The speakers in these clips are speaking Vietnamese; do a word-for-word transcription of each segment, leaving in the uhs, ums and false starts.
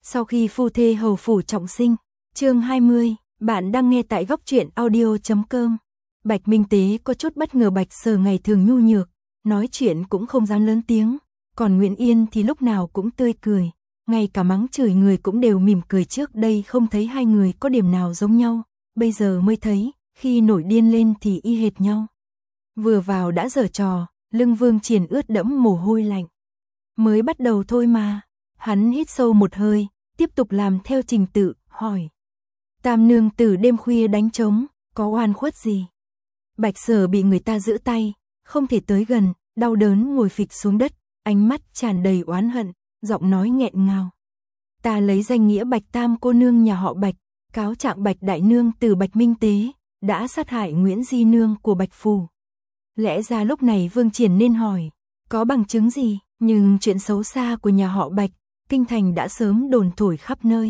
Sau khi phu thê hầu phủ trọng sinh, chương hai mươi, bạn đang nghe tại góc truyện audio chấm com. Bạch Minh Tế có chút bất ngờ Bạch Sở ngày thường nhu nhược, nói chuyện cũng không dám lớn tiếng, còn Nguyễn Yên thì lúc nào cũng tươi cười, ngay cả mắng chửi người cũng đều mỉm cười, trước đây không thấy hai người có điểm nào giống nhau, bây giờ mới thấy, khi nổi điên lên thì y hệt nhau. Vừa vào đã giở trò, lưng Vương Triển ướt đẫm mồ hôi lạnh. Mới bắt đầu thôi mà. Hắn hít sâu một hơi, tiếp tục làm theo trình tự, hỏi. Tam nương tử đêm khuya đánh trống, có oan khuất gì? Bạch Sở bị người ta giữ tay, không thể tới gần, đau đớn ngồi phịch xuống đất, ánh mắt tràn đầy oán hận, giọng nói nghẹn ngào. Ta lấy danh nghĩa Bạch Tam cô nương nhà họ Bạch, cáo trạng Bạch đại nương tử Bạch Minh Tế, đã sát hại Nguyễn Di nương của Bạch phủ. Lẽ ra lúc này Vương Triển nên hỏi, có bằng chứng gì? Nhưng chuyện xấu xa của nhà họ Bạch, kinh thành đã sớm đồn thổi khắp nơi.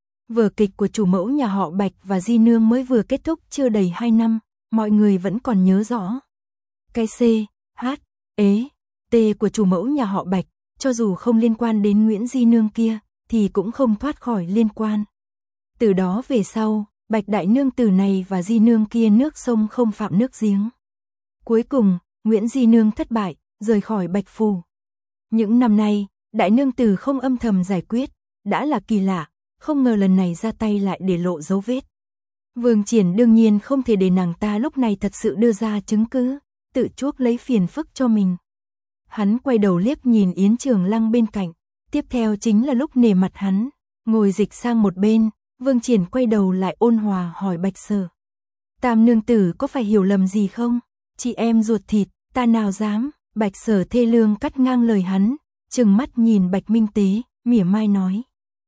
Vở kịch của chủ mẫu nhà họ Bạch và Di nương mới vừa kết thúc chưa đầy hai năm, mọi người vẫn còn nhớ rõ. Cái C, H, ế, T của chủ mẫu nhà họ Bạch, cho dù không liên quan đến Nguyễn Di nương kia, thì cũng không thoát khỏi liên quan. Từ đó về sau, Bạch đại nương tử này và Di nương kia nước sông không phạm nước giếng. Cuối cùng, Nguyễn Di nương thất bại, rời khỏi Bạch phủ. Những năm nay, đại nương tử không âm thầm giải quyết, đã là kỳ lạ, không ngờ lần này ra tay lại để lộ dấu vết. Vương Triển đương nhiên không thể để nàng ta lúc này thật sự đưa ra chứng cứ, tự chuốc lấy phiền phức cho mình. Hắn quay đầu liếc nhìn Yến Trường Lăng bên cạnh, tiếp theo chính là lúc nể mặt hắn, ngồi dịch sang một bên, Vương Triển quay đầu lại ôn hòa hỏi Bạch Sở. Tam nương tử có phải hiểu lầm gì không? Chị em ruột thịt, ta nào dám? Bạch Sở thê lương cắt ngang lời hắn, trừng mắt nhìn Bạch Minh Tế, mỉa mai nói.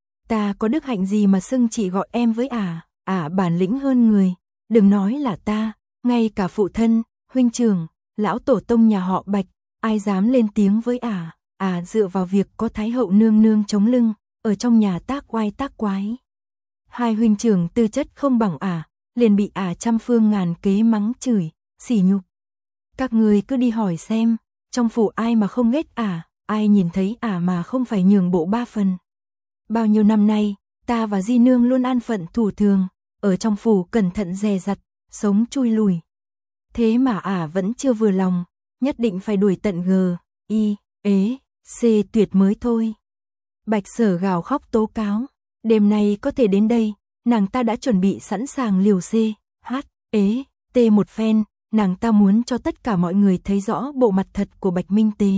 Ta có đức hạnh gì mà xưng chị gọi em với ả, ả bản lĩnh hơn người, đừng nói là ta, ngay cả phụ thân, huynh trưởng, lão tổ tông nhà họ Bạch, ai dám lên tiếng với ả, ả dựa vào việc có Thái hậu nương nương chống lưng, ở trong nhà tác oai tác quái. Hai huynh trưởng tư chất không bằng ả, liền bị ả trăm phương ngàn kế mắng chửi, sỉ nhục. Các người cứ đi hỏi xem, trong phủ ai mà không ghét ả, ai nhìn thấy ả mà không phải nhường bộ ba phần. Bao nhiêu năm nay, ta và Di nương luôn an phận thủ thường, ở trong phủ cẩn thận dè dặt, sống chui lùi. Thế mà ả vẫn chưa vừa lòng, nhất định phải đuổi tận G, I, ế, C tuyệt mới thôi. Bạch Sở gào khóc tố cáo, đêm nay có thể đến đây, nàng ta đã chuẩn bị sẵn sàng liều C, H, ế, T một phen. Nàng ta muốn cho tất cả mọi người thấy rõ bộ mặt thật của Bạch Minh Tế.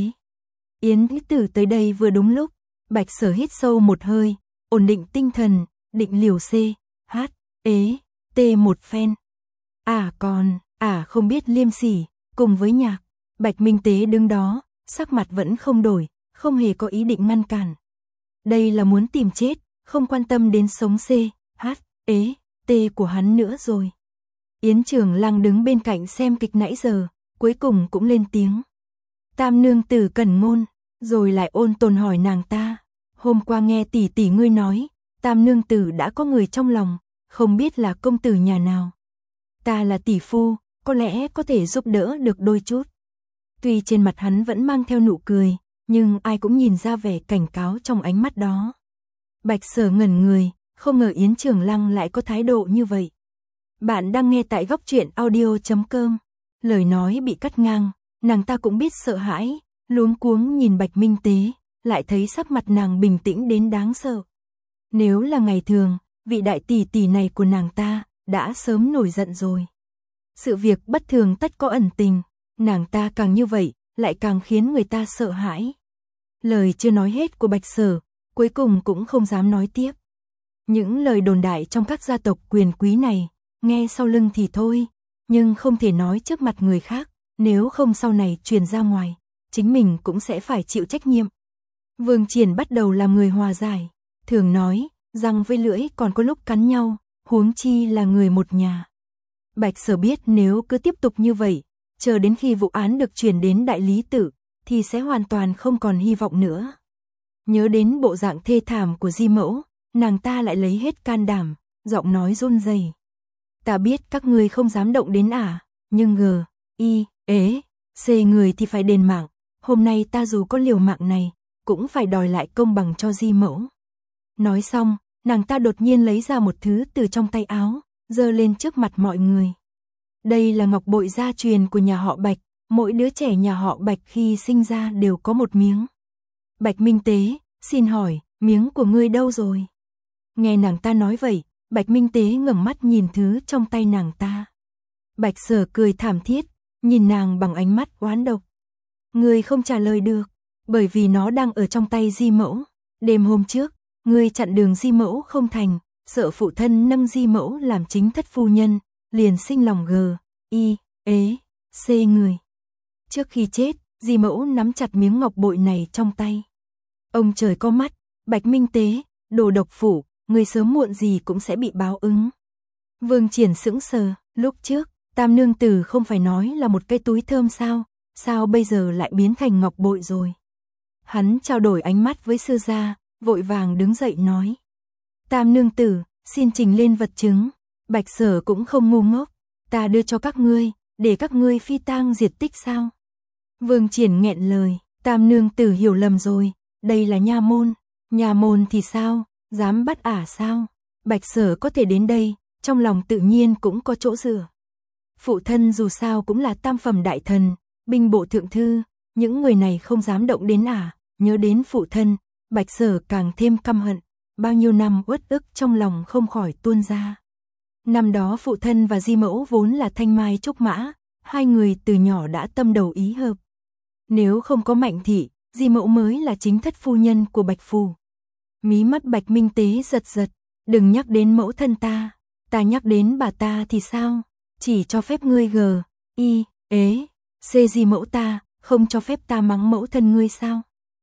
Yến Tử tới đây vừa đúng lúc, Bạch Sở hít sâu một hơi, ổn định tinh thần, định liều C, H, ế, T một phen. À còn, à không biết liêm sỉ, cùng với nhạc, Bạch Minh Tế đứng đó, sắc mặt vẫn không đổi, không hề có ý định ngăn cản. Đây là muốn tìm chết, không quan tâm đến sống C, H, ế, T của hắn nữa rồi. Yến Trường Lăng đứng bên cạnh xem kịch nãy giờ, cuối cùng cũng lên tiếng. Tam nương tử cẩn ngôn, rồi lại ôn tồn hỏi nàng ta. Hôm qua nghe tỷ tỷ ngươi nói, tam nương tử đã có người trong lòng, không biết là công tử nhà nào. Ta là tỷ phu, có lẽ có thể giúp đỡ được đôi chút. Tuy trên mặt hắn vẫn mang theo nụ cười, nhưng ai cũng nhìn ra vẻ cảnh cáo trong ánh mắt đó. Bạch Sở ngẩn người, không ngờ Yến Trường Lăng lại có thái độ như vậy. Bạn đang nghe tại góc truyện audio chấm com. Lời nói bị cắt ngang, nàng ta cũng biết sợ hãi, luống cuống nhìn Bạch Minh Tế, lại thấy sắc mặt nàng bình tĩnh đến đáng sợ. Nếu là ngày thường, vị đại tỷ tỷ này của nàng ta đã sớm nổi giận rồi. Sự việc bất thường tất có ẩn tình, nàng ta càng như vậy, lại càng khiến người ta sợ hãi. Lời chưa nói hết của Bạch Sở, cuối cùng cũng không dám nói tiếp. Những lời đồn đại trong các gia tộc quyền quý này, nghe sau lưng thì thôi, nhưng không thể nói trước mặt người khác, nếu không sau này truyền ra ngoài, chính mình cũng sẽ phải chịu trách nhiệm. Vương Triển bắt đầu làm người hòa giải, thường nói, răng với lưỡi còn có lúc cắn nhau, huống chi là người một nhà. Bạch Sở biết nếu cứ tiếp tục như vậy, chờ đến khi vụ án được chuyển đến đại lý tự, thì sẽ hoàn toàn không còn hy vọng nữa. Nhớ đến bộ dạng thê thảm của Di mẫu, nàng ta lại lấy hết can đảm, giọng nói run rẩy. Ta biết các ngươi không dám động đến ả, nhưng G, I, ế, C người thì phải đền mạng. Hôm nay ta dù có liều mạng này, cũng phải đòi lại công bằng cho Di mẫu. Nói xong, nàng ta đột nhiên lấy ra một thứ từ trong tay áo, giơ lên trước mặt mọi người. Đây là ngọc bội gia truyền của nhà họ Bạch, mỗi đứa trẻ nhà họ Bạch khi sinh ra đều có một miếng. Bạch Minh Tế, xin hỏi, miếng của ngươi đâu rồi? Nghe nàng ta nói vậy, Bạch Minh Tế ngẩng mắt nhìn thứ trong tay nàng ta. Bạch Sở cười thảm thiết, nhìn nàng bằng ánh mắt oán độc. Ngươi không trả lời được, bởi vì nó đang ở trong tay Di Mẫu. Đêm hôm trước, ngươi chặn đường Di Mẫu không thành, sợ phụ thân nâng Di Mẫu làm chính thất phu nhân, liền sinh lòng gờ, y, ế, c người. Trước khi chết, Di Mẫu nắm chặt miếng ngọc bội này trong tay. Ông trời có mắt, Bạch Minh Tế, đồ độc phụ, người sớm muộn gì cũng sẽ bị báo ứng. Vương Triển sững sờ, lúc trước, Tam nương tử không phải nói là một cái túi thơm sao, sao bây giờ lại biến thành ngọc bội rồi. Hắn trao đổi ánh mắt với sư gia, vội vàng đứng dậy nói. Tam nương tử, xin trình lên vật chứng. Bạch Sở cũng không ngu ngốc, ta đưa cho các ngươi, để các ngươi phi tang diệt tích sao? Vương Triển nghẹn lời, Tam nương tử hiểu lầm rồi, đây là nha môn, nha môn thì sao, dám bắt ả sao? Bạch Sở có thể đến đây, trong lòng tự nhiên cũng có chỗ dựa. Phụ thân dù sao cũng là tam phẩm đại thần, binh bộ thượng thư, những người này không dám động đến ả, nhớ đến phụ thân, Bạch Sở càng thêm căm hận, bao nhiêu năm uất ức trong lòng không khỏi tuôn ra. Năm đó phụ thân và Di Mẫu vốn là thanh mai trúc mã, hai người từ nhỏ đã tâm đầu ý hợp. Nếu không có Mạnh thị, Di Mẫu mới là chính thất phu nhân của Bạch phủ. Mí mắt Bạch Minh Tế giật giật, đừng nhắc đến mẫu thân ta, ta nhắc đến bà ta thì sao? Chỉ cho phép ngươi gờ, y, ế, c Di Mẫu ta, không cho phép ta mắng mẫu thân ngươi sao?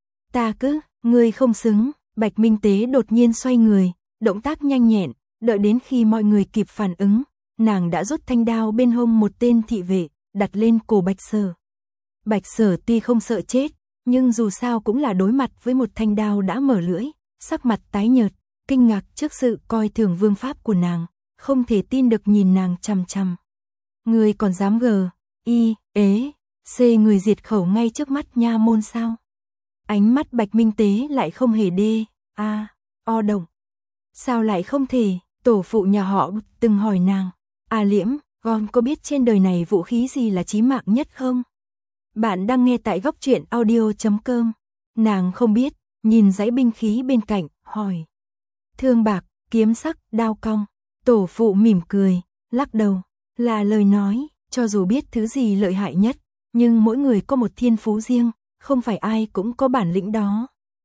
Ta cứ, ngươi không xứng. Bạch Minh Tế đột nhiên xoay người, động tác nhanh nhẹn, đợi đến khi mọi người kịp phản ứng, nàng đã rút thanh đao bên hông một tên thị vệ, đặt lên cổ Bạch Sở. Bạch Sở tuy không sợ chết, nhưng dù sao cũng là đối mặt với một thanh đao đã mở lưỡi, sắc mặt tái nhợt, kinh ngạc trước sự coi thường vương pháp của nàng, không thể tin được nhìn nàng chằm chằm. Người còn dám gờ, y, ế, c người diệt khẩu ngay trước mắt nha môn sao? Ánh mắt Bạch Minh Tế lại không hề đê, a, o động. Sao lại không thể, tổ phụ nhà họ từng hỏi nàng, à Liễm, con có biết trên đời này vũ khí gì là chí mạng nhất không? Bạn đang nghe tại góc truyện audio chấm com. Nàng không biết, nhìn dãy binh khí bên cạnh, hỏi. Thương bạc, kiếm sắc, đao cong. Tổ phụ mỉm cười, lắc đầu, là lời nói, cho dù biết thứ gì lợi hại nhất, nhưng mỗi người có một thiên phú riêng, không phải ai cũng có bản lĩnh đó.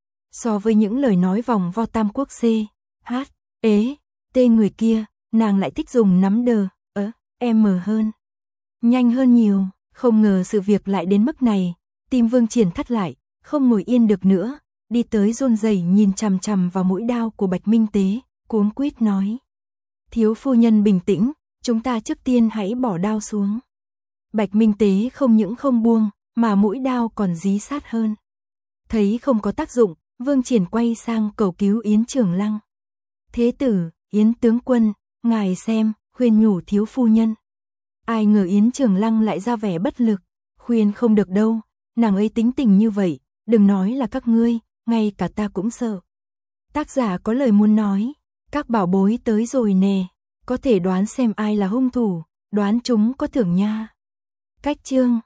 So với những lời nói vòng vo tam quốc c, h, ế, t người kia, nàng lại thích dùng nắm đờ, ớ, m hơn. Nhanh hơn nhiều, không ngờ sự việc lại đến mức này, tim Vương Triển thắt lại, không ngồi yên được nữa, đi tới run rẩy nhìn chằm chằm vào mũi đao của Bạch Minh Tế, cuống quýt nói. Thiếu phu nhân bình tĩnh, chúng ta trước tiên hãy bỏ đao xuống. Bạch Minh Tế không những không buông, mà mũi đao còn dí sát hơn. Thấy không có tác dụng, Vương Triển quay sang cầu cứu Yến Trường Lăng. Thế tử, Yến tướng quân, ngài xem, khuyên nhủ thiếu phu nhân. Ai ngờ Yến Trường Lăng lại ra vẻ bất lực, khuyên không được đâu, nàng ấy tính tình như vậy, đừng nói là các ngươi, ngay cả ta cũng sợ. Tác giả có lời muốn nói, các bảo bối tới rồi nè, có thể đoán xem ai là hung thủ, đoán chúng có thưởng nha. Cách chương